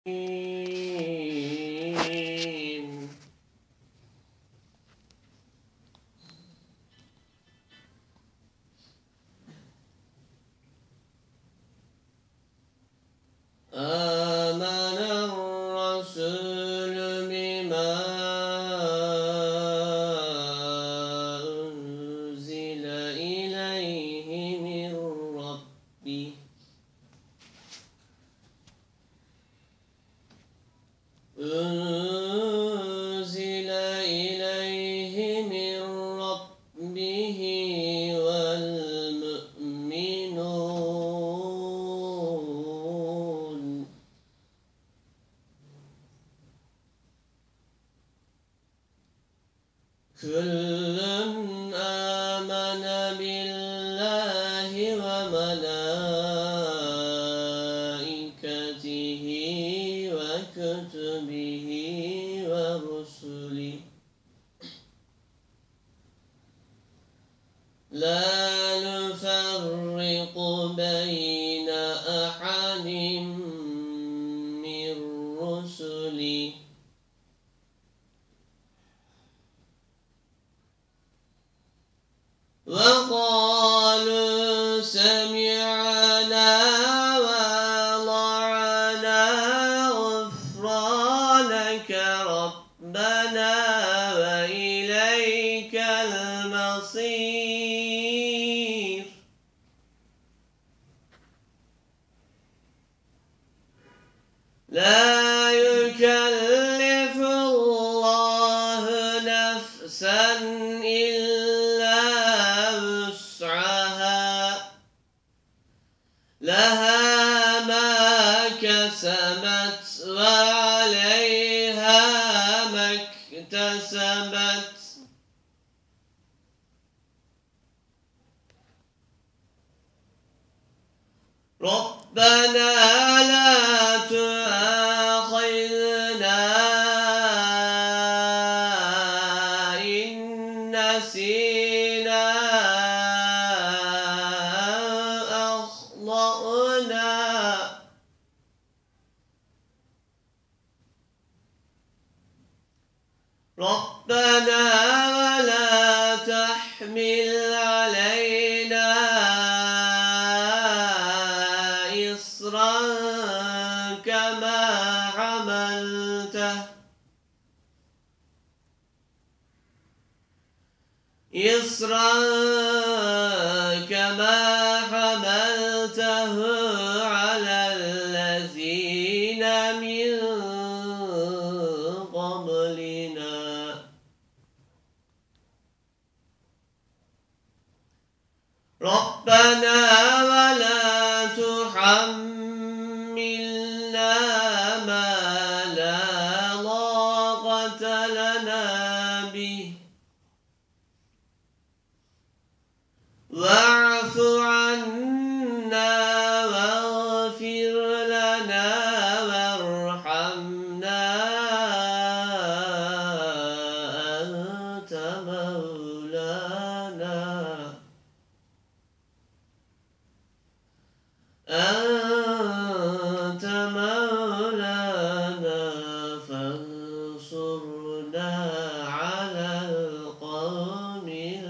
آمن الرسول بما أنزل إليه من ربه والمؤمنون كل آمن بالله وملائكته وكتبه ورسله لا نفرق بين أحد من رسله وقالوا سمعنا وأطعنا غفرانك ربنا وإليك المصير لا يكلف الله نفسا إلا وسعها لها ما كسبت وعليها ما اكتسبت ربنا لا تؤاخذنا إن نسينا أو أخطأنا ربنا ولا تحمل علينا إصرا كما حملته على الذين من قبلنا ربنا ولا تحملنا ما لا طاقة لنا به واعف عنا واغفر لنا وارحمنا أنت مولانا فانصرنا على القوم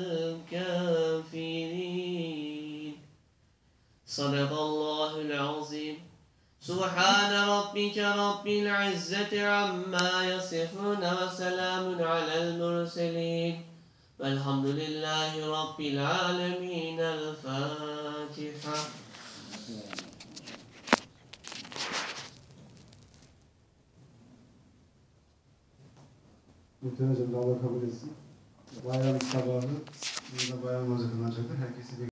الكافرين صدق الله العظيم سبحان ربك رب العزة عما يصفون وسلام على المرسلين والحمد لله رب العالمين الفاتحة Muhtemelen Allah kabul etsin. Bayram sabahı burada bayram namazı kılınacaktır. Herkesi